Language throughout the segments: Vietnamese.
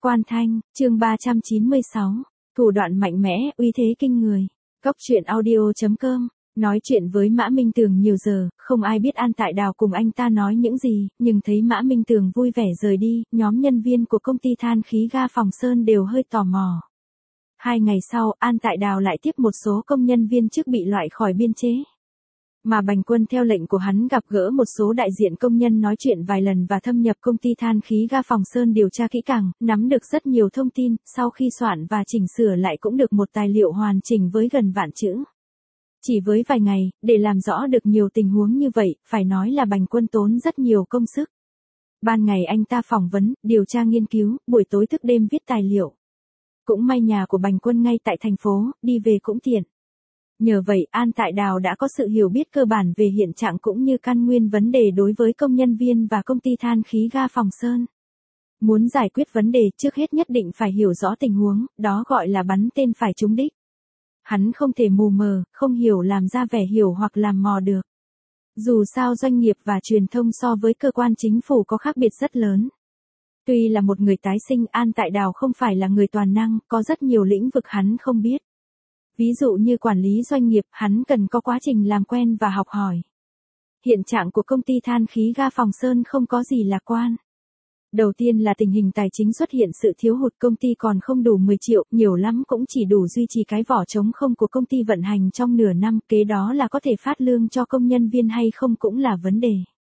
Quan Thanh, chương 396. Thủ đoạn mạnh mẽ, uy thế kinh người. Góc truyện audio.com. Nói chuyện với Mã Minh Tường nhiều giờ, không ai biết An Tại Đào cùng anh ta nói những gì, nhưng thấy Mã Minh Tường vui vẻ rời đi, nhóm nhân viên của công ty than khí ga Phòng Sơn đều hơi tò mò. 2 ngày sau, An Tại Đào lại tiếp một số công nhân viên chức bị loại khỏi biên chế. Mà Bành Quân theo lệnh của hắn gặp gỡ một số đại diện công nhân nói chuyện vài lần và thâm nhập công ty than khí ga Phòng Sơn điều tra kỹ càng, nắm được rất nhiều thông tin, sau khi soạn và chỉnh sửa lại cũng được một tài liệu hoàn chỉnh với gần vạn chữ. Chỉ với vài ngày, để làm rõ được nhiều tình huống như vậy, phải nói là Bành Quân tốn rất nhiều công sức. Ban ngày anh ta phỏng vấn, điều tra nghiên cứu, buổi tối thức đêm viết tài liệu. Cũng may nhà của Bành Quân ngay tại thành phố, đi về cũng tiện. Nhờ vậy, An Tại Đào đã có sự hiểu biết cơ bản về hiện trạng cũng như căn nguyên vấn đề đối với công nhân viên và công ty than khí ga Phòng Sơn. Muốn giải quyết vấn đề, trước hết nhất định phải hiểu rõ tình huống, đó gọi là bắn tên phải trúng đích. Hắn không thể mù mờ, không hiểu làm ra vẻ hiểu hoặc làm mò được. Dù sao doanh nghiệp và truyền thông so với cơ quan chính phủ có khác biệt rất lớn. Tuy là một người tái sinh, An Tại Đào không phải là người toàn năng, có rất nhiều lĩnh vực hắn không biết. Ví dụ như quản lý doanh nghiệp, hắn cần có quá trình làm quen và học hỏi. Hiện trạng của công ty than khí ga Phòng Sơn không có gì lạc quan. Đầu tiên là tình hình tài chính xuất hiện sự thiếu hụt, công ty còn không đủ 10 triệu, nhiều lắm cũng chỉ đủ duy trì cái vỏ trống không của công ty vận hành trong nửa năm, kế đó là có thể phát lương cho công nhân viên hay không cũng là vấn đề.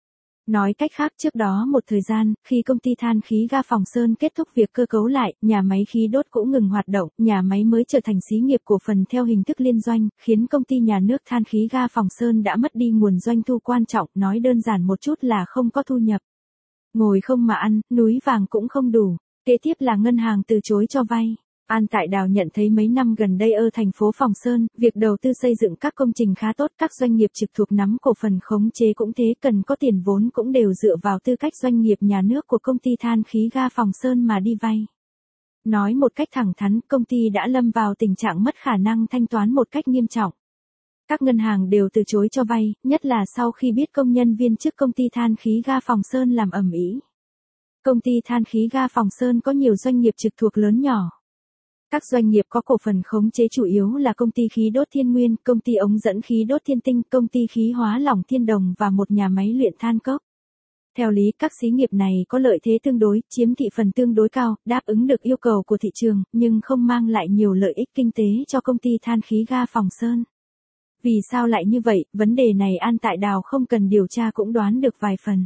Nói cách khác, trước đó một thời gian, khi công ty than khí ga Phòng Sơn kết thúc việc cơ cấu lại, nhà máy khí đốt cũng ngừng hoạt động, nhà máy mới trở thành xí nghiệp cổ phần theo hình thức liên doanh, khiến công ty nhà nước than khí ga Phòng Sơn đã mất đi nguồn doanh thu quan trọng, nói đơn giản một chút là không có thu nhập. Ngồi không mà ăn, núi vàng cũng không đủ. Kế tiếp là ngân hàng từ chối cho vay. An Tại Đào nhận thấy mấy năm gần đây ở thành phố Phòng Sơn, việc đầu tư xây dựng các công trình khá tốt, các doanh nghiệp trực thuộc nắm cổ phần khống chế cũng thế, cần có tiền vốn cũng đều dựa vào tư cách doanh nghiệp nhà nước của công ty than khí ga Phòng Sơn mà đi vay. Nói một cách thẳng thắn, công ty đã lâm vào tình trạng mất khả năng thanh toán một cách nghiêm trọng. Các ngân hàng đều từ chối cho vay, nhất là sau khi biết công nhân viên chức công ty than khí ga Phòng Sơn làm ầm ĩ. Công ty than khí ga Phòng Sơn có nhiều doanh nghiệp trực thuộc lớn nhỏ. Các doanh nghiệp có cổ phần khống chế chủ yếu là công ty khí đốt Thiên Nguyên, công ty ống dẫn khí đốt Thiên Tinh, công ty khí hóa lỏng Thiên Đồng và một nhà máy luyện than cốc. Theo lý, các xí nghiệp này có lợi thế tương đối, chiếm thị phần tương đối cao, đáp ứng được yêu cầu của thị trường, nhưng không mang lại nhiều lợi ích kinh tế cho công ty than khí ga Phòng Sơn. Vì sao lại như vậy, vấn đề này An Tại Đào không cần điều tra cũng đoán được vài phần.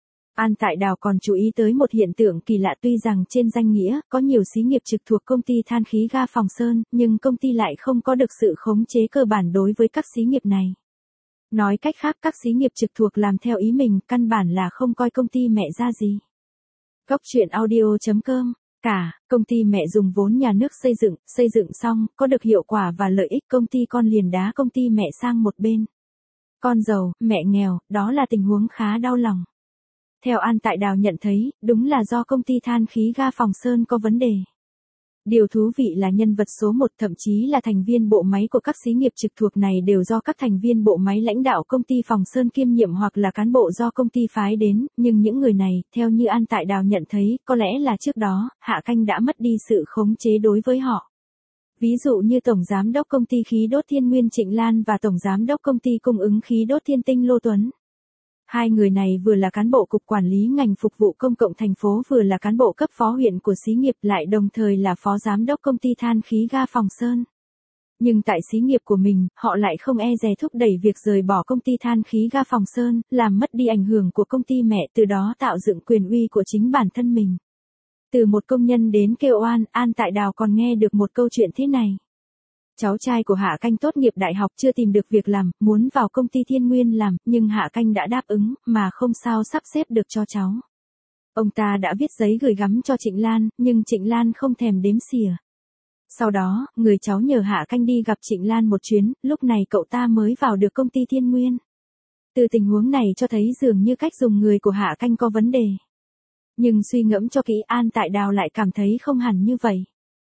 An Tại Đào còn chú ý tới một hiện tượng kỳ lạ, tuy rằng trên danh nghĩa, có nhiều xí nghiệp trực thuộc công ty than khí ga Phòng Sơn, nhưng công ty lại không có được sự khống chế cơ bản đối với các xí nghiệp này. Nói cách khác, các xí nghiệp trực thuộc làm theo ý mình, căn bản là không coi công ty mẹ ra gì. Góc truyện audio.com. Công ty mẹ dùng vốn nhà nước xây dựng xong, có được hiệu quả và lợi ích, công ty con liền đá công ty mẹ sang một bên. Con giàu, mẹ nghèo, đó là tình huống khá đau lòng. Theo An Tại Đào nhận thấy, đúng là do công ty than khí ga Phòng Sơn có vấn đề. Điều thú vị là nhân vật số 1, thậm chí là thành viên bộ máy của các xí nghiệp trực thuộc này đều do các thành viên bộ máy lãnh đạo công ty Phòng Sơn kiêm nhiệm hoặc là cán bộ do công ty phái đến, nhưng những người này, theo như An Tại Đào nhận thấy, có lẽ là trước đó, Hạ Canh đã mất đi sự khống chế đối với họ. Ví dụ như Tổng Giám đốc Công ty Khí đốt Thiên Nguyên Trịnh Lan và Tổng Giám đốc Công ty Cung ứng Khí đốt Thiên Tinh Lô Tuấn. Hai người này vừa là cán bộ cục quản lý ngành phục vụ công cộng thành phố, vừa là cán bộ cấp phó huyện của xí nghiệp, lại đồng thời là phó giám đốc công ty than khí ga Phòng Sơn. Nhưng tại xí nghiệp của mình, họ lại không e dè thúc đẩy việc rời bỏ công ty than khí ga Phòng Sơn, làm mất đi ảnh hưởng của công ty mẹ, từ đó tạo dựng quyền uy của chính bản thân mình. Từ một công nhân đến kêu oan, An Tại Đào còn nghe được một câu chuyện thế này. Cháu trai của Hạ Canh tốt nghiệp đại học chưa tìm được việc làm, muốn vào công ty Thiên Nguyên làm, nhưng Hạ Canh đã đáp ứng, mà không sao sắp xếp được cho cháu. Ông ta đã viết giấy gửi gắm cho Trịnh Lan, nhưng Trịnh Lan không thèm đếm xỉa. Sau đó, người cháu nhờ Hạ Canh đi gặp Trịnh Lan một chuyến, lúc này cậu ta mới vào được công ty Thiên Nguyên. Từ tình huống này cho thấy dường như cách dùng người của Hạ Canh có vấn đề. Nhưng suy ngẫm cho kỹ, An Tại Đào lại cảm thấy không hẳn như vậy.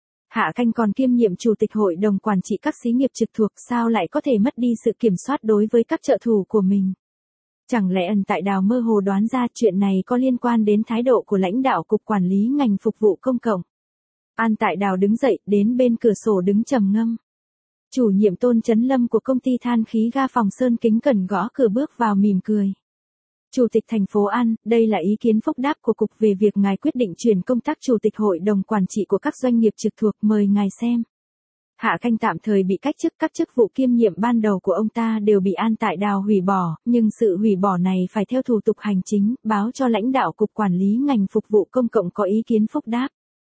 Hạ Canh còn kiêm nhiệm chủ tịch hội đồng quản trị các xí nghiệp trực thuộc, sao lại có thể mất đi sự kiểm soát đối với các trợ thủ của mình. Chẳng lẽ An Tại Đào mơ hồ đoán ra chuyện này có liên quan đến thái độ của lãnh đạo cục quản lý ngành phục vụ công cộng. An Tại Đào đứng dậy, đến bên cửa sổ đứng trầm ngâm. Chủ nhiệm Tôn Chấn Lâm của công ty than khí ga Phòng Sơn kính cẩn gõ cửa bước vào mỉm cười. Chủ tịch thành phố An, đây là ý kiến phúc đáp của cục về việc ngài quyết định chuyển công tác chủ tịch hội đồng quản trị của các doanh nghiệp trực thuộc, mời ngài xem. Hạ Canh tạm thời bị cách chức, các chức vụ kiêm nhiệm ban đầu của ông ta đều bị An Tại Đào hủy bỏ, nhưng sự hủy bỏ này phải theo thủ tục hành chính, báo cho lãnh đạo cục quản lý ngành phục vụ công cộng có ý kiến phúc đáp.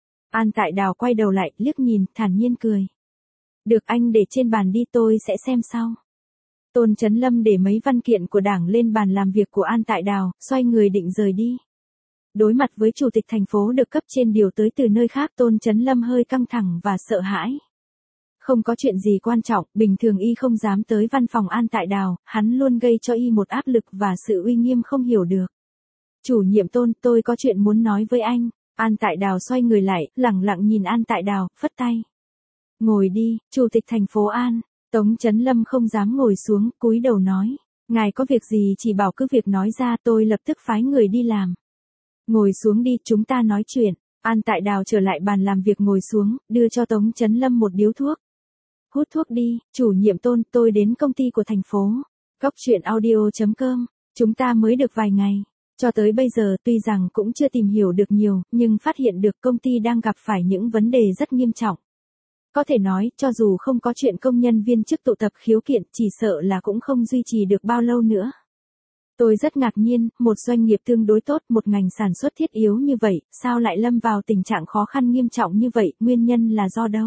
An Tại Đào quay đầu lại, liếc nhìn, thản nhiên cười. Được, anh để trên bàn đi, tôi sẽ xem sau. Tôn Chấn Lâm để mấy văn kiện của đảng lên bàn làm việc của An Tại Đào, xoay người định rời đi. Đối mặt với chủ tịch thành phố được cấp trên điều tới từ nơi khác, Tôn Chấn Lâm hơi căng thẳng và sợ hãi. Không có chuyện gì quan trọng, bình thường y không dám tới văn phòng An Tại Đào, hắn luôn gây cho y một áp lực và sự uy nghiêm không hiểu được. Chủ nhiệm Tôn, tôi có chuyện muốn nói với anh. An Tại Đào xoay người lại, lẳng lặng nhìn An Tại Đào, phất tay. Ngồi đi, chủ tịch thành phố An. Tống Chấn Lâm không dám ngồi xuống, cúi đầu nói. Ngài có việc gì chỉ bảo cứ việc nói ra, tôi lập tức phái người đi làm. Ngồi xuống đi, chúng ta nói chuyện. An Tại Đào trở lại bàn làm việc ngồi xuống, đưa cho Tống Chấn Lâm một điếu thuốc. Hút thuốc đi, chủ nhiệm Tôn, tôi đến công ty của thành phố. Góc chuyện audio.com, chúng ta mới được vài ngày. Cho tới bây giờ tuy rằng cũng chưa tìm hiểu được nhiều, nhưng phát hiện được công ty đang gặp phải những vấn đề rất nghiêm trọng. Có thể nói, cho dù không có chuyện công nhân viên chức tụ tập khiếu kiện, chỉ sợ là cũng không duy trì được bao lâu nữa. Tôi rất ngạc nhiên, một doanh nghiệp tương đối tốt, một ngành sản xuất thiết yếu như vậy, sao lại lâm vào tình trạng khó khăn nghiêm trọng như vậy, nguyên nhân là do đâu?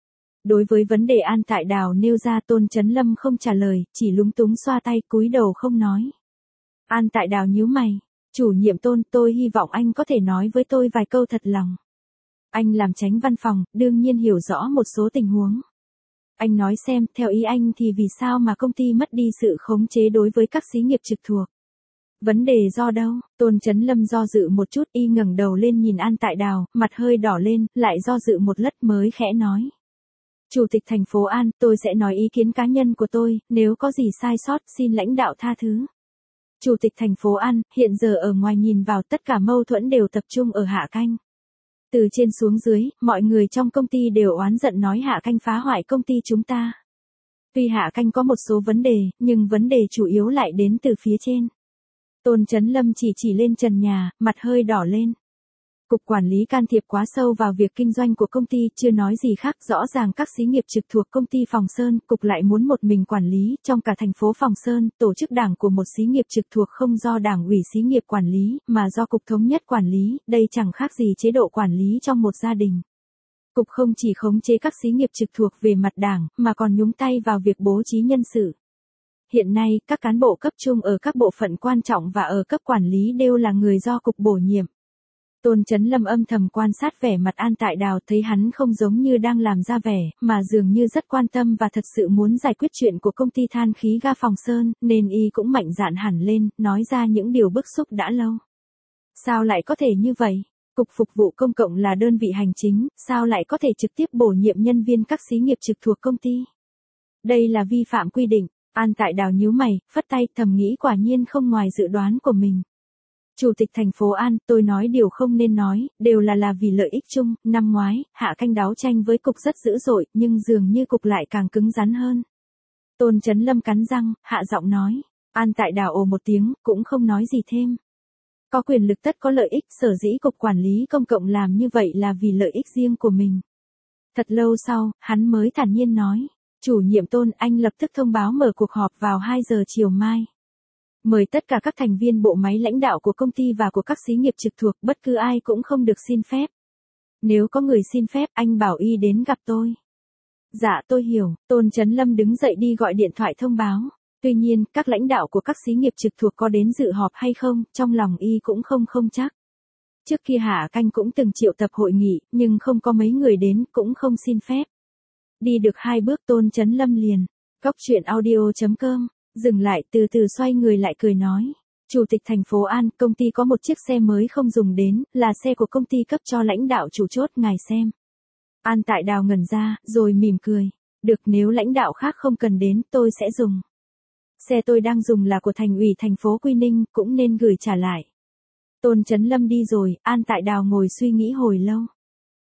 Đối với vấn đề An Tại Đào nêu ra, Tôn Chấn Lâm không trả lời, chỉ lúng túng xoa tay, cúi đầu không nói. An Tại Đào nhíu mày. Chủ nhiệm Tôn, tôi hy vọng anh có thể nói với tôi vài câu thật lòng. Anh làm chánh văn phòng, đương nhiên hiểu rõ một số tình huống. Anh nói xem, theo ý anh thì vì sao mà công ty mất đi sự khống chế đối với các xí nghiệp trực thuộc? Vấn đề do đâu? Tôn Chấn Lâm do dự một chút, y ngẩng đầu lên nhìn An Tại Đào, mặt hơi đỏ lên, lại do dự một lát mới khẽ nói. Chủ tịch thành phố An, tôi sẽ nói ý kiến cá nhân của tôi, nếu có gì sai sót xin lãnh đạo tha thứ. Chủ tịch thành phố An, hiện giờ ở ngoài nhìn vào tất cả mâu thuẫn đều tập trung ở Hạ Canh. Từ trên xuống dưới, mọi người trong công ty đều oán giận nói Hạ Canh phá hoại công ty chúng ta. Tuy Hạ Canh có một số vấn đề, nhưng vấn đề chủ yếu lại đến từ phía trên. Tôn Chấn Lâm chỉ lên trần nhà, mặt hơi đỏ lên. Cục quản lý can thiệp quá sâu vào việc kinh doanh của công ty, chưa nói gì khác, rõ ràng các xí nghiệp trực thuộc công ty Phòng Sơn, cục lại muốn một mình quản lý, trong cả thành phố Phòng Sơn, tổ chức đảng của một xí nghiệp trực thuộc không do đảng ủy xí nghiệp quản lý, mà do cục thống nhất quản lý, đây chẳng khác gì chế độ quản lý trong một gia đình. Cục không chỉ khống chế các xí nghiệp trực thuộc về mặt đảng, mà còn nhúng tay vào việc bố trí nhân sự. Hiện nay, các cán bộ cấp trung ở các bộ phận quan trọng và ở cấp quản lý đều là người do cục bổ nhiệm. Tôn Chấn Lâm âm thầm quan sát vẻ mặt An Tại Đào, thấy hắn không giống như đang làm ra vẻ, mà dường như rất quan tâm và thật sự muốn giải quyết chuyện của công ty than khí ga Phòng Sơn, nên y cũng mạnh dạn hẳn lên, nói ra những điều bức xúc đã lâu. Sao lại có thể như vậy? Cục Phục vụ Công cộng là đơn vị hành chính, sao lại có thể trực tiếp bổ nhiệm nhân viên các xí nghiệp trực thuộc công ty? Đây là vi phạm quy định. An Tại Đào nhíu mày, phất tay, thầm nghĩ quả nhiên không ngoài dự đoán của mình. Chủ tịch thành phố An, tôi nói điều không nên nói, đều là vì lợi ích chung. Năm ngoái, Hạ Canh đấu tranh với cục rất dữ dội, nhưng dường như cục lại càng cứng rắn hơn. Tôn Chấn Lâm cắn răng, hạ giọng nói. An Tại Đào ồ một tiếng, cũng không nói gì thêm. Có quyền lực tất có lợi ích, sở dĩ cục quản lý công cộng làm như vậy là vì lợi ích riêng của mình. Thật lâu sau, hắn mới thản nhiên nói. Chủ nhiệm Tôn, anh lập tức thông báo mở cuộc họp vào 2 giờ chiều mai. Mời tất cả các thành viên bộ máy lãnh đạo của công ty và của các xí nghiệp trực thuộc, bất cứ ai cũng không được xin phép. Nếu có người xin phép, anh bảo y đến gặp tôi. Dạ tôi hiểu, Tôn Chấn Lâm đứng dậy đi gọi điện thoại thông báo. Tuy nhiên, các lãnh đạo của các xí nghiệp trực thuộc có đến dự họp hay không, trong lòng y cũng không chắc. Trước kia Hạ Canh cũng từng triệu tập hội nghị, nhưng không có mấy người đến, cũng không xin phép. Đi được 2 bước Tôn Chấn Lâm liền. Góc chuyện audio.com, dừng lại từ từ xoay người lại cười nói. Chủ tịch thành phố An, công ty có một chiếc xe mới không dùng đến, là xe của công ty cấp cho lãnh đạo chủ chốt, ngài xem. An Tại Đào ngẩn ra, rồi mỉm cười. Được, nếu lãnh đạo khác không cần đến, tôi sẽ dùng. Xe tôi đang dùng là của thành ủy thành phố Quy Ninh, cũng nên gửi trả lại. Tôn Chấn Lâm đi rồi, An Tại Đào ngồi suy nghĩ hồi lâu.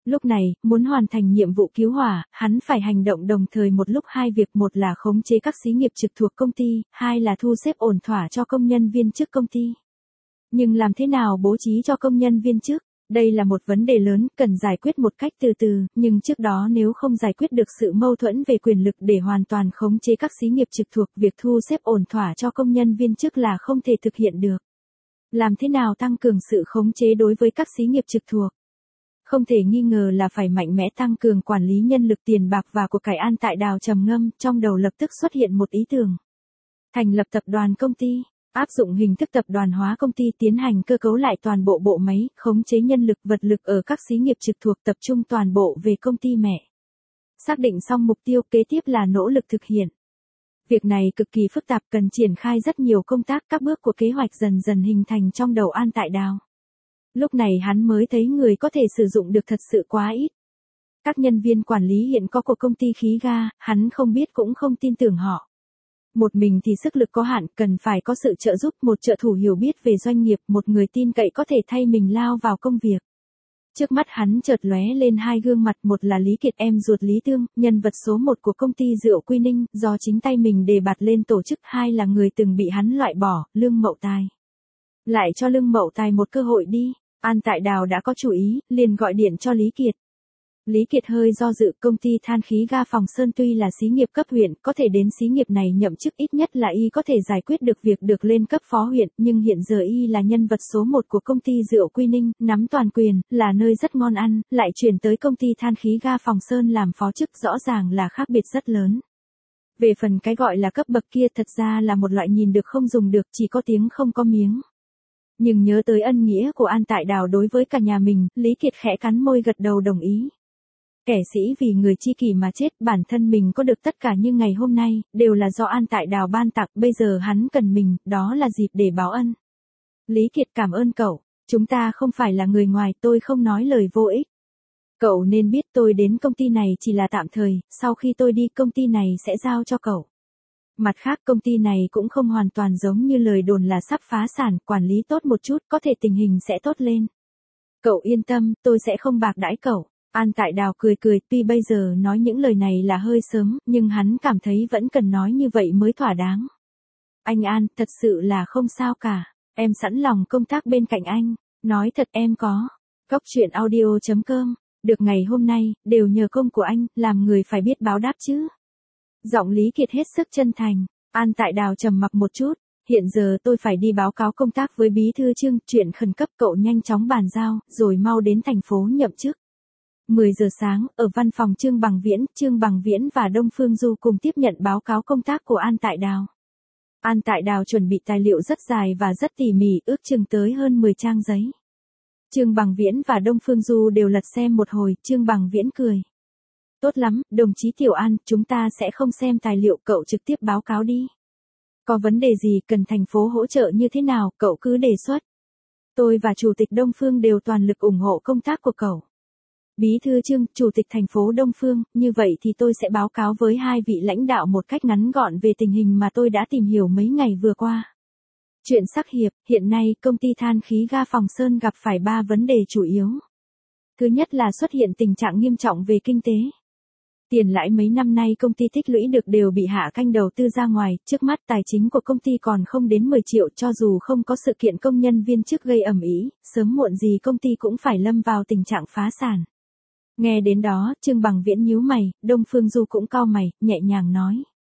Lúc này, muốn hoàn thành nhiệm vụ cứu hỏa, hắn phải hành động đồng thời một lúc hai việc, một là khống chế các xí nghiệp trực thuộc công ty, hai là thu xếp ổn thỏa cho công nhân viên chức công ty. Nhưng làm thế nào bố trí cho công nhân viên chức? Đây là một vấn đề lớn, cần giải quyết một cách từ từ, nhưng trước đó nếu không giải quyết được sự mâu thuẫn về quyền lực để hoàn toàn khống chế các xí nghiệp trực thuộc, việc thu xếp ổn thỏa cho công nhân viên chức là không thể thực hiện được. Làm thế nào tăng cường sự khống chế đối với các xí nghiệp trực thuộc? Không thể nghi ngờ là phải mạnh mẽ tăng cường quản lý nhân lực, tiền bạc và của cải. An Tại Đào trầm ngâm, trong đầu lập tức xuất hiện một ý tưởng. Thành lập tập đoàn công ty, áp dụng hình thức tập đoàn hóa công ty, tiến hành cơ cấu lại toàn bộ bộ máy, khống chế nhân lực vật lực ở các xí nghiệp trực thuộc, tập trung toàn bộ về công ty mẹ. Xác định xong mục tiêu, kế tiếp là nỗ lực thực hiện. Việc này cực kỳ phức tạp, cần triển khai rất nhiều công tác, các bước của kế hoạch dần dần hình thành trong đầu An Tại Đào. Lúc này hắn mới thấy người có thể sử dụng được thật sự quá ít. Các nhân viên quản lý hiện có của công ty khí ga, hắn không biết cũng không tin tưởng họ. Một mình thì sức lực có hạn, cần phải có sự trợ giúp, một trợ thủ hiểu biết về doanh nghiệp, một người tin cậy có thể thay mình lao vào công việc. Trước mắt hắn chợt lóe lên hai gương mặt, một là Lý Kiệt, em ruột Lý Tương, nhân vật số 1 của công ty rượu Quy Ninh, do chính tay mình đề bạt lên tổ chức, hai là người từng bị hắn loại bỏ, Lương Mậu Tài. Lại cho Lương Mậu Tài một cơ hội đi. An Tại Đào đã có chủ ý, liền gọi điện cho Lý Kiệt. Lý Kiệt hơi do dự, công ty than khí ga Phòng Sơn tuy là xí nghiệp cấp huyện, có thể đến xí nghiệp này nhậm chức, ít nhất là y có thể giải quyết được việc được lên cấp phó huyện, nhưng hiện giờ y là nhân vật số 1 của công ty rượu Quy Ninh, nắm toàn quyền, là nơi rất ngon ăn, lại chuyển tới công ty than khí ga Phòng Sơn làm phó chức, rõ ràng là khác biệt rất lớn. Về phần cái gọi là cấp bậc kia, thật ra là một loại nhìn được không dùng được, chỉ có tiếng không có miếng. Nhưng nhớ tới ân nghĩa của An Tại Đào đối với cả nhà mình, Lý Kiệt khẽ cắn môi gật đầu đồng ý. Kẻ sĩ vì người chi kỷ mà chết, bản thân mình có được tất cả như ngày hôm nay, đều là do An Tại Đào ban tặng, bây giờ hắn cần mình, đó là dịp để báo ân. Lý Kiệt cảm ơn cậu, chúng ta không phải là người ngoài, tôi không nói lời vô ích. Cậu nên biết tôi đến công ty này chỉ là tạm thời, sau khi tôi đi công ty này sẽ giao cho cậu. Mặt khác công ty này cũng không hoàn toàn giống như lời đồn là sắp phá sản, quản lý tốt một chút, có thể tình hình sẽ tốt lên. Cậu yên tâm, tôi sẽ không bạc đãi cậu. An Tại Đào cười cười, tuy bây giờ nói những lời này là hơi sớm, nhưng hắn cảm thấy vẫn cần nói như vậy mới thỏa đáng. Anh An, thật sự là không sao cả, em sẵn lòng công tác bên cạnh anh, nói thật em có. Góc truyện audio.com, được ngày hôm nay, đều nhờ công của anh, làm người phải biết báo đáp chứ. Giọng Lý Kiệt hết sức chân thành. An Tại Đào trầm mặc một chút, hiện giờ tôi phải đi báo cáo công tác với bí thư Trương, chuyện khẩn cấp, cậu nhanh chóng bàn giao, rồi mau đến thành phố nhậm chức. 10 giờ sáng, ở văn phòng Trương Bằng Viễn và Đông Phương Du cùng tiếp nhận báo cáo công tác của An Tại Đào. An Tại Đào chuẩn bị tài liệu rất dài và rất tỉ mỉ, ước chừng tới hơn 10 trang giấy. Trương Bằng Viễn và Đông Phương Du đều lật xem một hồi, Trương Bằng Viễn cười. Tốt lắm, đồng chí Tiểu An, chúng ta sẽ không xem tài liệu, cậu trực tiếp báo cáo đi. Có vấn đề gì, cần thành phố hỗ trợ như thế nào, cậu cứ đề xuất. Tôi và Chủ tịch Đông Phương đều toàn lực ủng hộ công tác của cậu. Bí thư Trương, Chủ tịch thành phố Đông Phương, như vậy thì tôi sẽ báo cáo với hai vị lãnh đạo một cách ngắn gọn về tình hình mà tôi đã tìm hiểu mấy ngày vừa qua. Chuyện sắc hiệp, hiện nay công ty than khí ga Phòng Sơn gặp phải 3 vấn đề chủ yếu. Thứ nhất là xuất hiện tình trạng nghiêm trọng về kinh tế. Tiền lãi mấy năm nay công ty tích lũy được đều bị hạ canh đầu tư ra ngoài, trước mắt tài chính của công ty còn không đến 10 triệu, cho dù không có sự kiện công nhân viên chức gây ầm ĩ, sớm muộn gì công ty cũng phải lâm vào tình trạng phá sản. Nghe đến đó, Trương Bằng Viễn nhíu mày, Đông Phương Du cũng cau mày, nhẹ nhàng nói.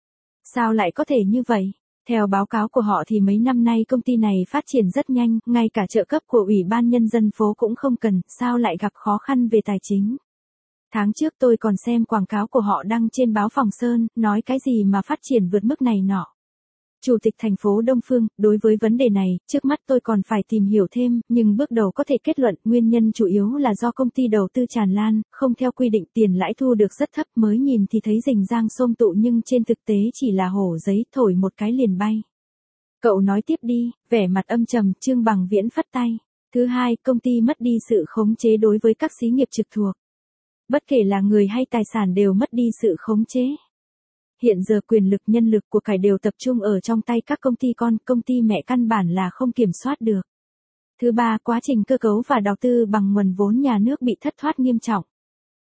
Sao lại có thể như vậy? Theo báo cáo của họ thì mấy năm nay công ty này phát triển rất nhanh, ngay cả trợ cấp của Ủy ban Nhân dân phố cũng không cần, sao lại gặp khó khăn về tài chính? Tháng trước tôi còn xem quảng cáo của họ đăng trên báo Phòng Sơn, nói cái gì mà phát triển vượt mức này nọ. Chủ tịch thành phố Đông Phương, đối với vấn đề này, trước mắt tôi còn phải tìm hiểu thêm, nhưng bước đầu có thể kết luận nguyên nhân chủ yếu là do công ty đầu tư tràn lan, không theo quy định, tiền lãi thu được rất thấp, mới nhìn thì thấy rình rang xôm tụ nhưng trên thực tế chỉ là hổ giấy, thổi một cái liền bay. Cậu nói tiếp đi, vẻ mặt âm trầm, Trương Bằng Viễn phất tay. Thứ hai, công ty mất đi sự khống chế đối với các xí nghiệp trực thuộc. Bất kể là người hay tài sản đều mất đi sự khống chế. Hiện giờ quyền lực nhân lực của cải đều tập trung ở trong tay các công ty con, công ty mẹ căn bản là không kiểm soát được. Thứ ba, quá trình cơ cấu và đầu tư bằng nguồn vốn nhà nước bị thất thoát nghiêm trọng.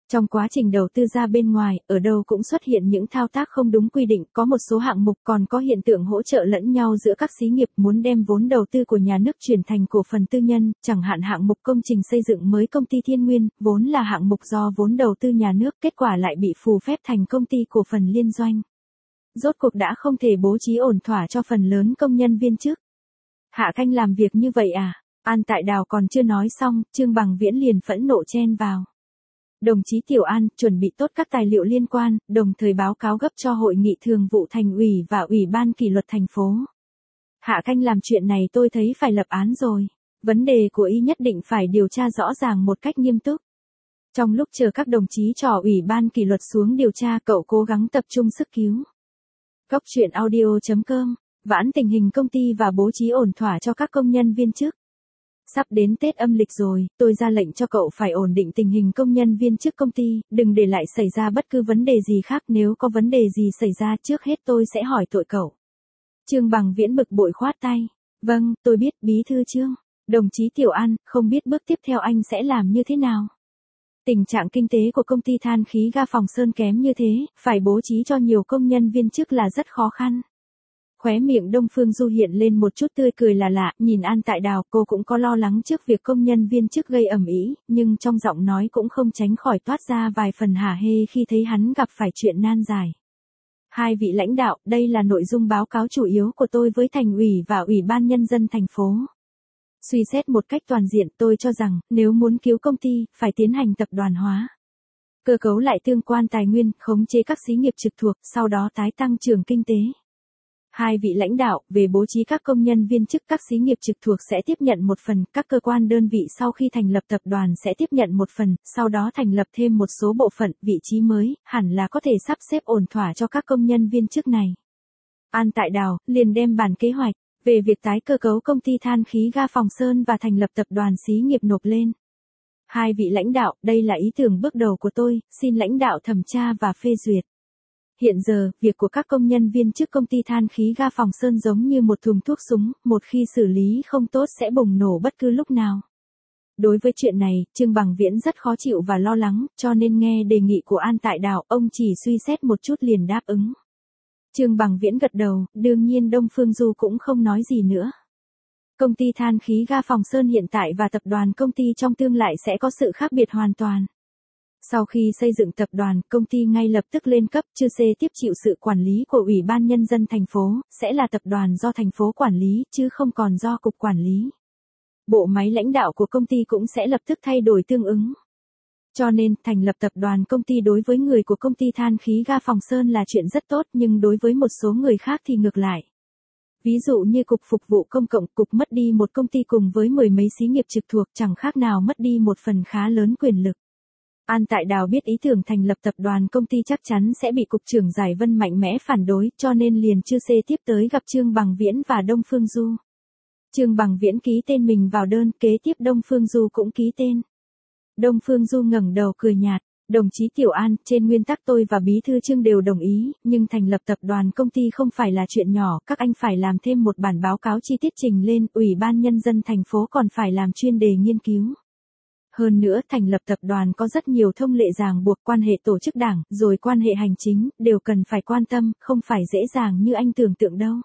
Trong quá trình đầu tư ra bên ngoài, ở đâu cũng xuất hiện những thao tác không đúng quy định, có một số hạng mục còn có hiện tượng hỗ trợ lẫn nhau giữa các xí nghiệp muốn đem vốn đầu tư của nhà nước chuyển thành cổ phần tư nhân, chẳng hạn hạng mục công trình xây dựng mới công ty Thiên Nguyên, vốn là hạng mục do vốn đầu tư nhà nước, kết quả lại bị phù phép thành công ty cổ phần liên doanh. Rốt cuộc đã không thể bố trí ổn thỏa cho phần lớn công nhân viên chức. Hạ Khanh làm việc như vậy à? An Tại Đào còn chưa nói xong, Trương Bằng Viễn liền phẫn nộ chen vào. Đồng chí Tiểu An, chuẩn bị tốt các tài liệu liên quan, đồng thời báo cáo gấp cho Hội nghị Thường vụ Thành ủy và Ủy ban Kỷ luật thành phố. Hạ Khanh làm chuyện này tôi thấy phải lập án rồi. Vấn đề của y nhất định phải điều tra rõ ràng một cách nghiêm túc. Trong lúc chờ các đồng chí trò Ủy ban Kỷ luật xuống điều tra, cậu cố gắng tập trung sức cứu. Góc truyện audio.com, vãn tình hình công ty và bố trí ổn thỏa cho các công nhân viên chức. Sắp đến Tết âm lịch rồi, tôi ra lệnh cho cậu phải ổn định tình hình công nhân viên chức công ty, đừng để lại xảy ra bất cứ vấn đề gì khác, nếu có vấn đề gì xảy ra trước hết tôi sẽ hỏi tội cậu. Trương Bằng Viễn bực bội khoát tay. Vâng, tôi biết, Bí thư Trương. Đồng chí Tiểu An, không biết bước tiếp theo anh sẽ làm như thế nào? Tình trạng kinh tế của công ty than khí ga Phòng Sơn kém như thế, phải bố trí cho nhiều công nhân viên chức là rất khó khăn. Khóe miệng Đông Phương Du hiện lên một chút tươi cười là lạ, nhìn An Tại Đào, cô cũng có lo lắng trước việc công nhân viên chức gây ầm ĩ, nhưng trong giọng nói cũng không tránh khỏi toát ra vài phần hả hê khi thấy hắn gặp phải chuyện nan giải. Hai vị lãnh đạo, đây là nội dung báo cáo chủ yếu của tôi với Thành ủy và Ủy ban Nhân dân thành phố. Suy xét một cách toàn diện, tôi cho rằng, nếu muốn cứu công ty, phải tiến hành tập đoàn hóa. Cơ cấu lại tương quan tài nguyên, khống chế các xí nghiệp trực thuộc, sau đó tái tăng trưởng kinh tế. Hai vị lãnh đạo, về bố trí các công nhân viên chức các xí nghiệp trực thuộc sẽ tiếp nhận một phần, các cơ quan đơn vị sau khi thành lập tập đoàn sẽ tiếp nhận một phần, sau đó thành lập thêm một số bộ phận, vị trí mới, hẳn là có thể sắp xếp ổn thỏa cho các công nhân viên chức này. An Tại Đào liền đem bản kế hoạch về việc tái cơ cấu công ty than khí ga Phòng Sơn và thành lập tập đoàn xí nghiệp nộp lên. Hai vị lãnh đạo, đây là ý tưởng bước đầu của tôi, xin lãnh đạo thẩm tra và phê duyệt. Hiện giờ, việc của các công nhân viên chức công ty than khí ga Phòng Sơn giống như một thùng thuốc súng, một khi xử lý không tốt sẽ bùng nổ bất cứ lúc nào. Đối với chuyện này, Trương Bằng Viễn rất khó chịu và lo lắng, cho nên nghe đề nghị của An Tại Đào, ông chỉ suy xét một chút liền đáp ứng. Trương Bằng Viễn gật đầu, đương nhiên Đông Phương Du cũng không nói gì nữa. Công ty than khí ga Phòng Sơn hiện tại và tập đoàn công ty trong tương lai sẽ có sự khác biệt hoàn toàn. Sau khi xây dựng tập đoàn, công ty ngay lập tức lên cấp, chưa xê tiếp chịu sự quản lý của Ủy ban Nhân dân thành phố, sẽ là tập đoàn do thành phố quản lý, chứ không còn do cục quản lý. Bộ máy lãnh đạo của công ty cũng sẽ lập tức thay đổi tương ứng. Cho nên, thành lập tập đoàn công ty đối với người của công ty than khí ga Phòng Sơn là chuyện rất tốt, nhưng đối với một số người khác thì ngược lại. Ví dụ như Cục Phục vụ Công cộng, Cục mất đi một công ty cùng với mười mấy xí nghiệp trực thuộc, chẳng khác nào mất đi một phần khá lớn quyền lực. An Tại Đào biết ý tưởng thành lập tập đoàn công ty chắc chắn sẽ bị Cục trưởng Giải Vân mạnh mẽ phản đối, cho nên liền chưa xê tiếp tới gặp Trương Bằng Viễn và Đông Phương Du. Trương Bằng Viễn ký tên mình vào đơn, kế tiếp Đông Phương Du cũng ký tên. Đông Phương Du ngẩng đầu cười nhạt, đồng chí Tiểu An, trên nguyên tắc tôi và Bí thư Trương đều đồng ý, nhưng thành lập tập đoàn công ty không phải là chuyện nhỏ, các anh phải làm thêm một bản báo cáo chi tiết trình lên, Ủy ban Nhân dân thành phố còn phải làm chuyên đề nghiên cứu. Hơn nữa, thành lập tập đoàn có rất nhiều thông lệ ràng buộc, quan hệ tổ chức đảng, rồi quan hệ hành chính, đều cần phải quan tâm, không phải dễ dàng như anh tưởng tượng đâu.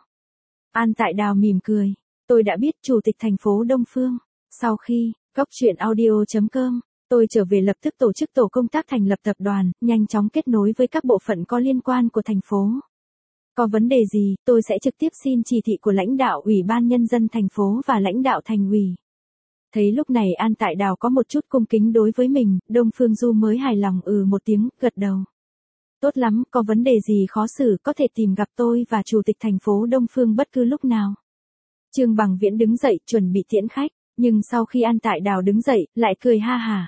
An Tại Đào mỉm cười, tôi đã biết, Chủ tịch thành phố Đông Phương. Sau khi, góc truyện audio.com, tôi trở về lập tức tổ chức tổ công tác thành lập tập đoàn, nhanh chóng kết nối với các bộ phận có liên quan của thành phố. Có vấn đề gì, tôi sẽ trực tiếp xin chỉ thị của lãnh đạo Ủy ban Nhân dân thành phố và lãnh đạo thành ủy. Thấy lúc này An Tại Đào có một chút cung kính đối với mình, Đông Phương Du mới hài lòng một tiếng, gật đầu. Tốt lắm, có vấn đề gì khó xử có thể tìm gặp tôi và Chủ tịch thành phố Đông Phương bất cứ lúc nào. Trương Bằng Viễn đứng dậy chuẩn bị tiễn khách, nhưng sau khi An Tại Đào đứng dậy, lại cười ha hả.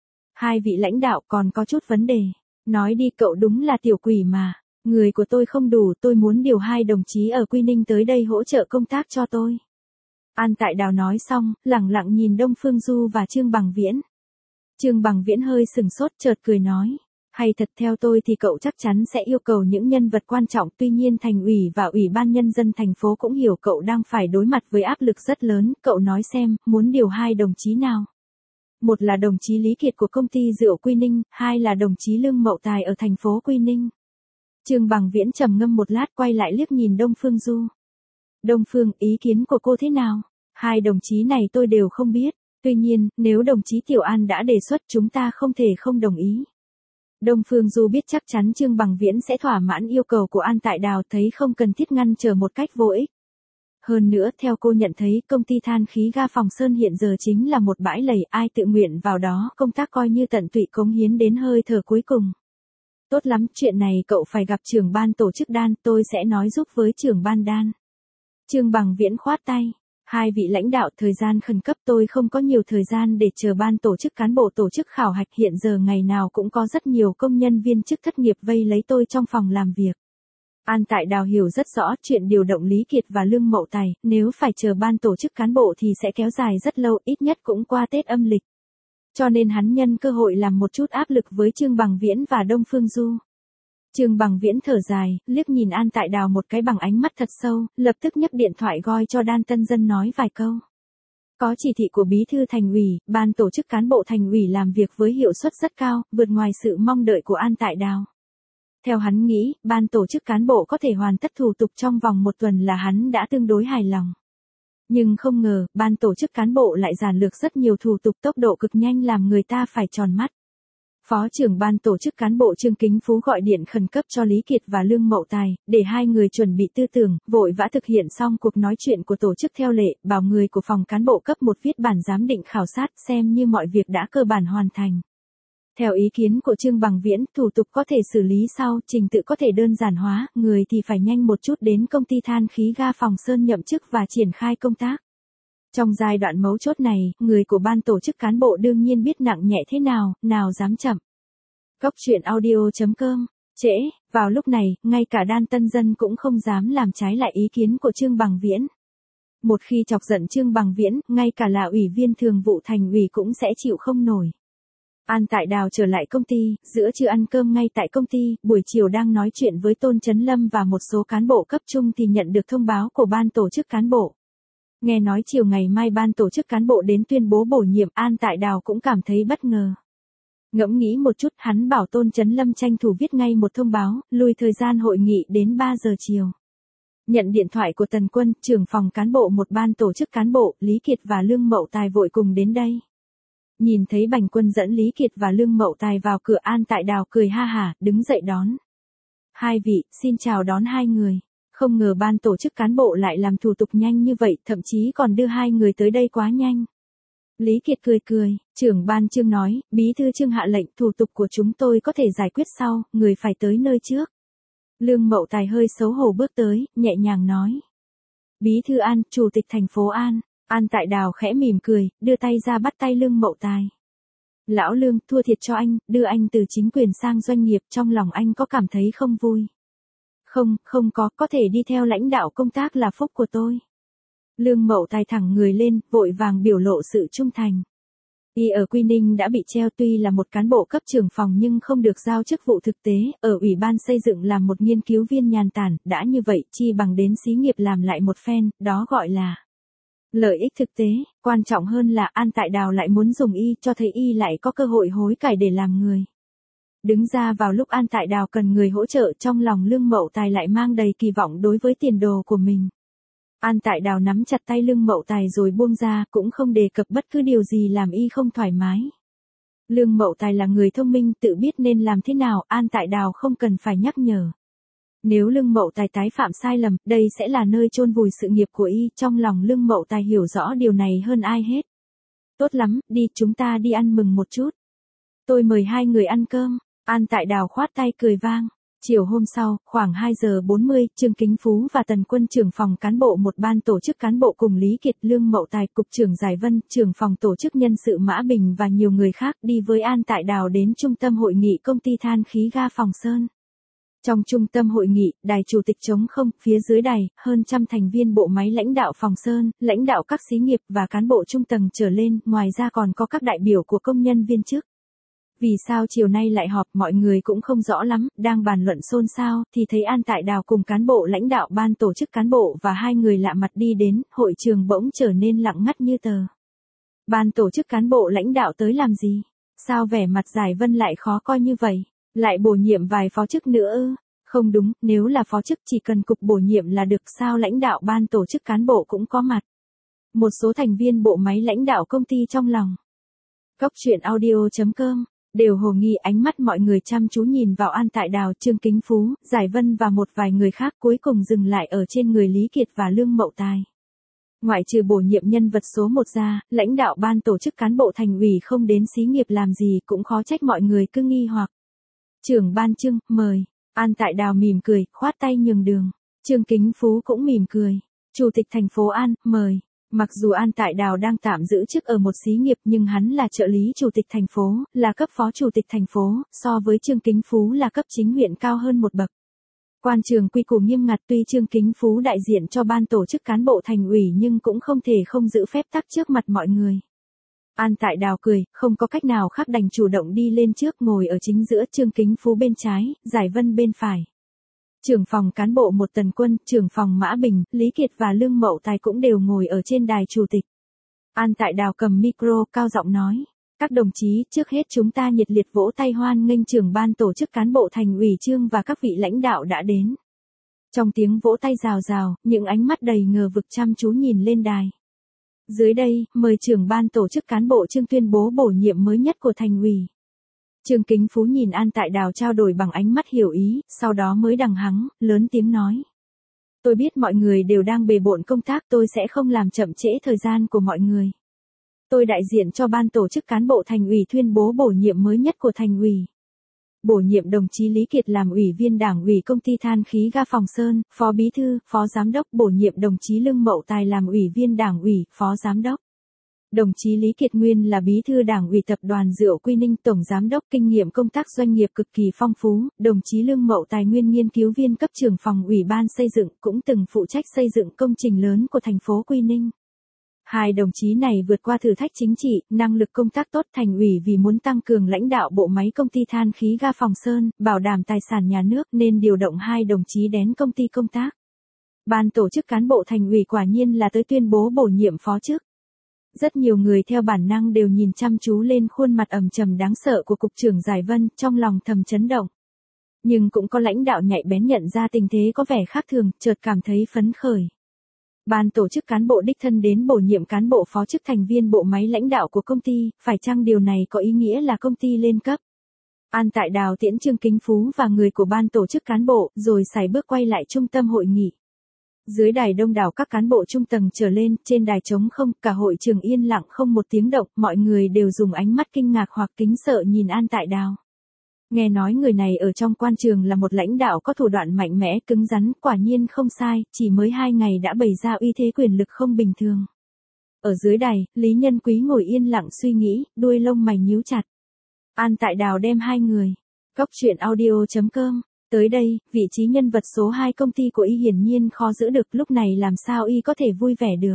Hai vị lãnh đạo còn có chút vấn đề. Nói đi, cậu đúng là tiểu quỷ mà. Người của tôi không đủ, tôi muốn điều 2 đồng chí ở Quy Ninh tới đây hỗ trợ công tác cho tôi. An Tại Đào nói xong, lẳng lặng nhìn Đông Phương Du và Trương Bằng Viễn. Trương Bằng Viễn hơi sừng sốt, chợt cười nói. Hay thật, theo tôi thì cậu chắc chắn sẽ yêu cầu những nhân vật quan trọng, tuy nhiên thành ủy và Ủy ban Nhân dân thành phố cũng hiểu cậu đang phải đối mặt với áp lực rất lớn, cậu nói xem, muốn điều 2 đồng chí nào. Một là đồng chí Lý Kiệt của công ty rượu Quy Ninh, hai là đồng chí Lương Mậu Tài ở thành phố Quy Ninh. Trương Bằng Viễn trầm ngâm một lát quay lại liếc nhìn Đông Phương Du. Đông Phương, ý kiến của cô thế nào? Hai đồng chí này tôi đều không biết. Tuy nhiên, nếu đồng chí Tiểu An đã đề xuất chúng ta không thể không đồng ý. Đông Phương Du biết chắc chắn Trương Bằng Viễn sẽ thỏa mãn yêu cầu của An Tại Đào, thấy không cần thiết ngăn trở một cách vô ích. Hơn nữa, theo cô nhận thấy, công ty than khí ga Phòng Sơn hiện giờ chính là một bãi lầy, ai tự nguyện vào đó công tác coi như tận tụy cống hiến đến hơi thở cuối cùng. Tốt lắm, chuyện này cậu phải gặp trưởng ban tổ chức Đan, tôi sẽ nói giúp với trưởng ban Đan. Trương Bằng Viễn khoát tay. Hai vị lãnh đạo, thời gian khẩn cấp, tôi không có nhiều thời gian để chờ ban tổ chức cán bộ tổ chức khảo hạch, hiện giờ ngày nào cũng có rất nhiều công nhân viên chức thất nghiệp vây lấy tôi trong phòng làm việc. An Tại Đào hiểu rất rõ chuyện điều động Lý Kiệt và Lương Mậu Tài, nếu phải chờ ban tổ chức cán bộ thì sẽ kéo dài rất lâu, ít nhất cũng qua Tết âm lịch. Cho nên hắn nhân cơ hội làm một chút áp lực với Trương Bằng Viễn và Đông Phương Du. Trương Bằng Viễn thở dài, liếc nhìn An Tại Đào một cái bằng ánh mắt thật sâu, lập tức nhấc điện thoại gọi cho Đan Tân Dân nói vài câu. Có chỉ thị của Bí thư Thành ủy, ban tổ chức cán bộ Thành ủy làm việc với hiệu suất rất cao, vượt ngoài sự mong đợi của An Tại Đào. Theo hắn nghĩ, ban tổ chức cán bộ có thể hoàn tất thủ tục trong vòng một tuần là hắn đã tương đối hài lòng. Nhưng không ngờ, ban tổ chức cán bộ lại giản lược rất nhiều thủ tục, tốc độ cực nhanh làm người ta phải tròn mắt. Phó trưởng ban tổ chức cán bộ Trương Kính Phú gọi điện khẩn cấp cho Lý Kiệt và Lương Mậu Tài, để hai người chuẩn bị tư tưởng, vội vã thực hiện xong cuộc nói chuyện của tổ chức theo lệ, bảo người của phòng cán bộ cấp một viết bản giám định khảo sát, xem như mọi việc đã cơ bản hoàn thành. Theo ý kiến của Trương Bằng Viễn, thủ tục có thể xử lý sau, trình tự có thể đơn giản hóa, người thì phải nhanh một chút đến công ty than khí ga Phòng Sơn nhậm chức và triển khai công tác. Trong giai đoạn mấu chốt này, người của ban tổ chức cán bộ đương nhiên biết nặng nhẹ thế nào, nào dám chậm. Góc truyện audio.com. Trễ, vào lúc này, ngay cả Đan Tân Dân cũng không dám làm trái lại ý kiến của Trương Bằng Viễn. Một khi chọc giận Trương Bằng Viễn, ngay cả là ủy viên thường vụ Thành ủy cũng sẽ chịu không nổi. An Tại Đào trở lại công ty, giữa trưa ăn cơm ngay tại công ty, buổi chiều đang nói chuyện với Tôn Chấn Lâm và một số cán bộ cấp trung thì nhận được thông báo của ban tổ chức cán bộ. Nghe nói chiều ngày mai ban tổ chức cán bộ đến tuyên bố bổ nhiệm, An Tại Đào cũng cảm thấy bất ngờ. Ngẫm nghĩ một chút, hắn bảo Tôn Chấn Lâm tranh thủ viết ngay một thông báo, lùi thời gian hội nghị đến 3 giờ chiều. Nhận điện thoại của Tần Quân, trưởng phòng cán bộ một ban tổ chức cán bộ, Lý Kiệt và Lương Mậu Tài vội cùng đến đây. Nhìn thấy Bành Quân dẫn Lý Kiệt và Lương Mậu Tài vào cửa, An Tại Đào cười ha hả, đứng dậy đón. Hai vị, xin chào đón hai người. Không ngờ ban tổ chức cán bộ lại làm thủ tục nhanh như vậy, thậm chí còn đưa hai người tới đây quá nhanh. Lý Kiệt cười cười, trưởng ban Trương nói, bí thư Trương hạ lệnh, thủ tục của chúng tôi có thể giải quyết sau, người phải tới nơi trước. Lương Mậu Tài hơi xấu hổ bước tới, nhẹ nhàng nói. Bí thư An, chủ tịch thành phố An. An Tại Đào khẽ mỉm cười, đưa tay ra bắt tay Lương Mậu Tài. Lão Lương, thua thiệt cho anh, đưa anh từ chính quyền sang doanh nghiệp, trong lòng anh có cảm thấy không vui? Không có thể đi theo lãnh đạo công tác là phúc của tôi. Lương Mậu Tài thẳng người lên, vội vàng biểu lộ sự trung thành. Y ở Quy Ninh đã bị treo, tuy là một cán bộ cấp trưởng phòng nhưng không được giao chức vụ thực tế, ở Ủy ban xây dựng làm một nghiên cứu viên nhàn tản, đã như vậy, chi bằng đến xí nghiệp làm lại một phen, đó gọi là lợi ích thực tế. Quan trọng hơn là An Tại Đào lại muốn dùng Y, cho thấy Y lại có cơ hội hối cải để làm người. Đứng ra vào lúc An Tại Đào cần người hỗ trợ, trong lòng Lương Mậu Tài lại mang đầy kỳ vọng đối với tiền đồ của mình. An Tại Đào nắm chặt tay Lương Mậu Tài rồi buông ra, cũng không đề cập bất cứ điều gì làm Y không thoải mái. Lương Mậu Tài là người thông minh, tự biết nên làm thế nào, An Tại Đào không cần phải nhắc nhở. Nếu Lương Mậu Tài tái phạm sai lầm, đây sẽ là nơi chôn vùi sự nghiệp của Y, trong lòng Lương Mậu Tài hiểu rõ điều này hơn ai hết. Tốt lắm, đi, chúng ta đi ăn mừng một chút. Tôi mời hai người ăn cơm. An Tại Đào khoát tay cười vang. Chiều hôm sau, khoảng 2 giờ 40, Trương Kính Phú và Tần Quân trưởng phòng cán bộ một ban tổ chức cán bộ cùng Lý Kiệt, Lương Mậu Tài, cục trưởng Giải Vân, trưởng phòng tổ chức nhân sự Mã Bình và nhiều người khác đi với An Tại Đào đến trung tâm hội nghị công ty than khí ga Phòng Sơn. Trong trung tâm hội nghị, đài chủ tịch trống không, phía dưới đài, hơn trăm thành viên bộ máy lãnh đạo Phòng Sơn, lãnh đạo các xí nghiệp và cán bộ trung tầng trở lên, ngoài ra còn có các đại biểu của công nhân viên chức. Vì sao chiều nay lại họp, mọi người cũng không rõ lắm, đang bàn luận xôn xao, thì thấy An Tại Đào cùng cán bộ lãnh đạo ban tổ chức cán bộ và hai người lạ mặt đi đến, hội trường bỗng trở nên lặng ngắt như tờ. Ban tổ chức cán bộ lãnh đạo tới làm gì? Sao vẻ mặt Giải Vân lại khó coi như vậy? Lại bổ nhiệm vài phó chức nữa ư? Không đúng, nếu là phó chức chỉ cần cục bổ nhiệm là được, sao lãnh đạo ban tổ chức cán bộ cũng có mặt. Một số thành viên bộ máy lãnh đạo công ty trong lòng. Cốc truyện audio.com đều hồ nghi, ánh mắt mọi người chăm chú nhìn vào An Tại Đào, Trương Kính Phú, Giải Vân và một vài người khác, cuối cùng dừng lại ở trên người Lý Kiệt và Lương Mậu Tài. Ngoại trừ bổ nhiệm nhân vật số 1 ra, lãnh đạo ban tổ chức cán bộ thành ủy không đến xí nghiệp làm gì cũng khó trách mọi người cứ nghi hoặc. Trưởng ban Trương, mời. An Tại Đào mỉm cười, khoát tay nhường đường. Trương Kính Phú cũng mỉm cười. Chủ tịch thành phố An, mời. Mặc dù An Tại Đào đang tạm giữ chức ở một xí nghiệp nhưng hắn là trợ lý chủ tịch thành phố, là cấp phó chủ tịch thành phố, so với Trương Kính Phú là cấp chính huyện cao hơn một bậc. Quan trường quy củ nghiêm ngặt, tuy Trương Kính Phú đại diện cho ban tổ chức cán bộ thành ủy nhưng cũng không thể không giữ phép tắc trước mặt mọi người. An Tại Đào cười, không có cách nào khác đành chủ động đi lên trước, ngồi ở chính giữa, Trương Kính Phú bên trái, Giải Vân bên phải. Trưởng phòng cán bộ một Tần Quân, trưởng phòng Mã Bình, Lý Kiệt và Lương Mậu Tài cũng đều ngồi ở trên đài chủ tịch. An Tại Đào cầm micro, cao giọng nói. Các đồng chí, trước hết chúng ta nhiệt liệt vỗ tay hoan nghênh trưởng ban tổ chức cán bộ thành ủy Trương và các vị lãnh đạo đã đến. Trong tiếng vỗ tay rào rào, những ánh mắt đầy ngờ vực chăm chú nhìn lên đài. Dưới đây, mời trưởng ban tổ chức cán bộ Trương tuyên bố bổ nhiệm mới nhất của thành ủy. Trương Kính Phú nhìn An Tại Đào trao đổi bằng ánh mắt hiểu ý, sau đó mới đằng hắng, lớn tiếng nói. Tôi biết mọi người đều đang bề bộn công tác, tôi sẽ không làm chậm trễ thời gian của mọi người. Tôi đại diện cho ban tổ chức cán bộ thành ủy tuyên bố bổ nhiệm mới nhất của thành ủy. Bổ nhiệm đồng chí Lý Kiệt làm ủy viên đảng ủy công ty than khí ga Phòng Sơn, phó bí thư, phó giám đốc. Bổ nhiệm đồng chí Lương Mậu Tài làm ủy viên đảng ủy, phó giám đốc. Đồng chí Lý Kiệt nguyên là bí thư đảng ủy tập đoàn Rượu Quy Ninh, tổng giám đốc, kinh nghiệm công tác doanh nghiệp cực kỳ phong phú. Đồng chí Lương Mậu Tài nguyên nghiên cứu viên cấp trưởng phòng ủy ban xây dựng, cũng từng phụ trách xây dựng công trình lớn của thành phố Quy Ninh. Hai đồng chí này vượt qua thử thách chính trị, năng lực công tác tốt, thành ủy vì muốn tăng cường lãnh đạo bộ máy công ty than khí ga Phòng Sơn, bảo đảm tài sản nhà nước nên điều động hai đồng chí đến công ty công tác. Ban tổ chức cán bộ thành ủy quả nhiên là tới tuyên bố bổ nhiệm phó chức. Rất nhiều người theo bản năng đều nhìn chăm chú lên khuôn mặt ầm trầm đáng sợ của cục trưởng Giải Vân, trong lòng thầm chấn động. Nhưng cũng có lãnh đạo nhạy bén nhận ra tình thế có vẻ khác thường, chợt cảm thấy phấn khởi. Ban tổ chức cán bộ đích thân đến bổ nhiệm cán bộ phó chức thành viên bộ máy lãnh đạo của công ty, phải chăng điều này có ý nghĩa là công ty lên cấp? An Tại Đào tiễn Trương Kính Phú và người của ban tổ chức cán bộ, rồi sải bước quay lại trung tâm hội nghị. Dưới đài đông đảo các cán bộ trung tầng trở lên, trên đài trống không, cả hội trường yên lặng không một tiếng động, mọi người đều dùng ánh mắt kinh ngạc hoặc kính sợ nhìn An Tại Đào. Nghe nói người này ở trong quan trường là một lãnh đạo có thủ đoạn mạnh mẽ, cứng rắn, quả nhiên không sai, chỉ mới 2 ngày đã bày ra uy thế quyền lực không bình thường. Ở dưới đài, Lý Nhân Quý ngồi yên lặng suy nghĩ, đuôi lông mày nhíu chặt. An Tại Đào đem hai người. Cốc truyện audio.com. Tới đây, vị trí nhân vật số 2 công ty của y hiển nhiên khó giữ được, lúc này làm sao y có thể vui vẻ được.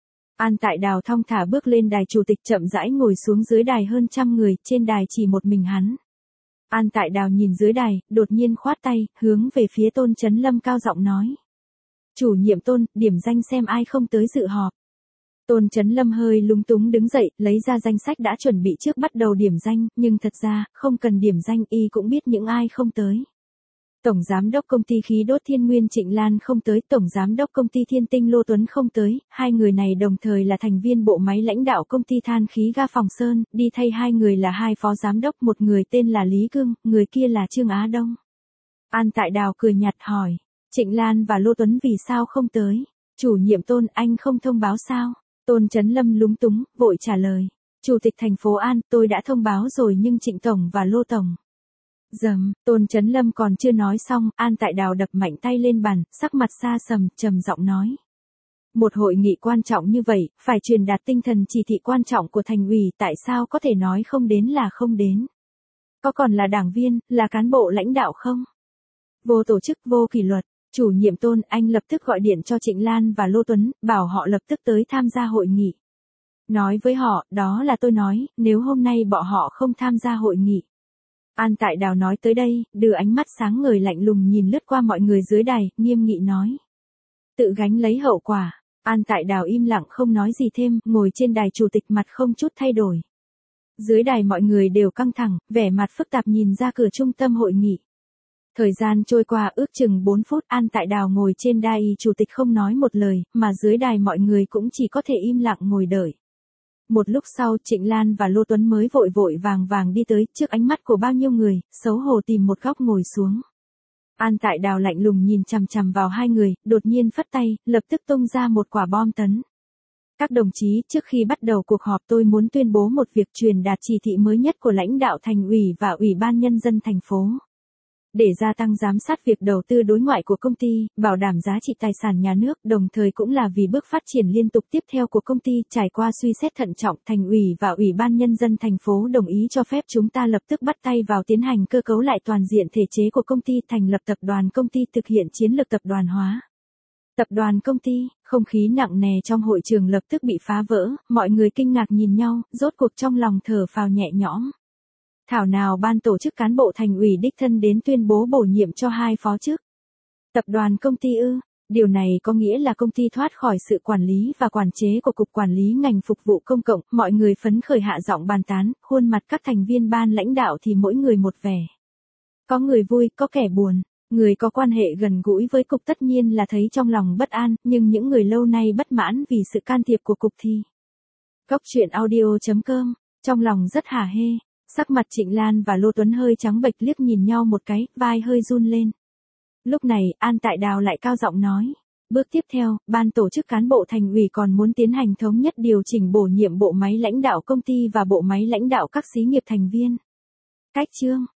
An Tại Đào thong thả bước lên đài chủ tịch, chậm rãi ngồi xuống dưới đài hơn trăm người, trên đài chỉ một mình hắn. An Tại Đào nhìn dưới đài, đột nhiên khoát tay, hướng về phía Tôn Chấn Lâm cao giọng nói. Chủ nhiệm Tôn, điểm danh xem ai không tới dự họp. Tôn Chấn Lâm hơi lúng túng đứng dậy, lấy ra danh sách đã chuẩn bị trước bắt đầu điểm danh, nhưng thật ra, không cần điểm danh y cũng biết những ai không tới. Tổng Giám đốc Công ty Khí đốt Thiên Nguyên Trịnh Lan không tới, Tổng Giám đốc Công ty Thiên Tinh Lô Tuấn không tới, hai người này đồng thời là thành viên bộ máy lãnh đạo công ty than khí ga Phòng Sơn, đi thay hai người là hai phó giám đốc, một người tên là Lý Cương, người kia là Trương Á Đông. An Tại Đào cười nhạt hỏi, Trịnh Lan và Lô Tuấn vì sao không tới? Chủ nhiệm Tôn, anh không thông báo sao? Tôn Chấn Lâm lúng túng, vội trả lời, Chủ tịch thành phố An, tôi đã thông báo rồi nhưng Trịnh Tổng và Lô Tổng. Tôn Chấn Lâm còn chưa nói xong, An Tại Đào đập mạnh tay lên bàn, sắc mặt xa sầm, trầm giọng nói. Một hội nghị quan trọng như vậy, phải truyền đạt tinh thần chỉ thị quan trọng của thành ủy, tại sao có thể nói không đến là không đến? Có còn là đảng viên, là cán bộ lãnh đạo không? Vô tổ chức, vô kỷ luật. Chủ nhiệm Tôn, anh lập tức gọi điện cho Trịnh Lan và Lô Tuấn, bảo họ lập tức tới tham gia hội nghị. Nói với họ, đó là tôi nói, nếu hôm nay bọn họ không tham gia hội nghị. An Tại Đào nói tới đây, đưa ánh mắt sáng ngời lạnh lùng nhìn lướt qua mọi người dưới đài, nghiêm nghị nói. Tự gánh lấy hậu quả. An Tại Đào im lặng không nói gì thêm, ngồi trên đài chủ tịch mặt không chút thay đổi. Dưới đài mọi người đều căng thẳng, vẻ mặt phức tạp nhìn ra cửa trung tâm hội nghị. Thời gian trôi qua ước chừng 4 phút, An Tại Đào ngồi trên đài chủ tịch không nói một lời, mà dưới đài mọi người cũng chỉ có thể im lặng ngồi đợi. Một lúc sau Trịnh Lan và Lô Tuấn mới vội vội vàng vàng đi tới, trước ánh mắt của bao nhiêu người, xấu hổ tìm một góc ngồi xuống. An Tại Đào lạnh lùng nhìn chằm chằm vào hai người, đột nhiên phất tay, lập tức tung ra một quả bom tấn. Các đồng chí, trước khi bắt đầu cuộc họp tôi muốn tuyên bố một việc truyền đạt chỉ thị mới nhất của lãnh đạo thành ủy và ủy ban nhân dân thành phố. Để gia tăng giám sát việc đầu tư đối ngoại của công ty, bảo đảm giá trị tài sản nhà nước, đồng thời cũng là vì bước phát triển liên tục tiếp theo của công ty, trải qua suy xét thận trọng, thành ủy và ủy ban nhân dân thành phố đồng ý cho phép chúng ta lập tức bắt tay vào tiến hành cơ cấu lại toàn diện thể chế của công ty, thành lập tập đoàn công ty, thực hiện chiến lược tập đoàn hóa. Tập đoàn công ty, không khí nặng nề trong hội trường lập tức bị phá vỡ, mọi người kinh ngạc nhìn nhau, rốt cuộc trong lòng thở phào nhẹ nhõm. Thảo nào ban tổ chức cán bộ thành ủy đích thân đến tuyên bố bổ nhiệm cho 2 phó chức. Tập đoàn công ty ư? Điều này có nghĩa là công ty thoát khỏi sự quản lý và quản chế của Cục Quản lý ngành phục vụ công cộng, mọi người phấn khởi hạ giọng bàn tán, khuôn mặt các thành viên ban lãnh đạo thì mỗi người một vẻ. Có người vui, có kẻ buồn. Người có quan hệ gần gũi với Cục tất nhiên là thấy trong lòng bất an, nhưng những người lâu nay bất mãn vì sự can thiệp của Cục thì. Góc truyện audio.com, trong lòng rất hả hê. Sắc mặt Trịnh Lan và Lô Tuấn hơi trắng bệch liếc nhìn nhau một cái, vai hơi run lên. Lúc này, An Tại Đào lại cao giọng nói. Bước tiếp theo, ban tổ chức cán bộ thành ủy còn muốn tiến hành thống nhất điều chỉnh bổ nhiệm bộ máy lãnh đạo công ty và bộ máy lãnh đạo các xí nghiệp thành viên. Cách chương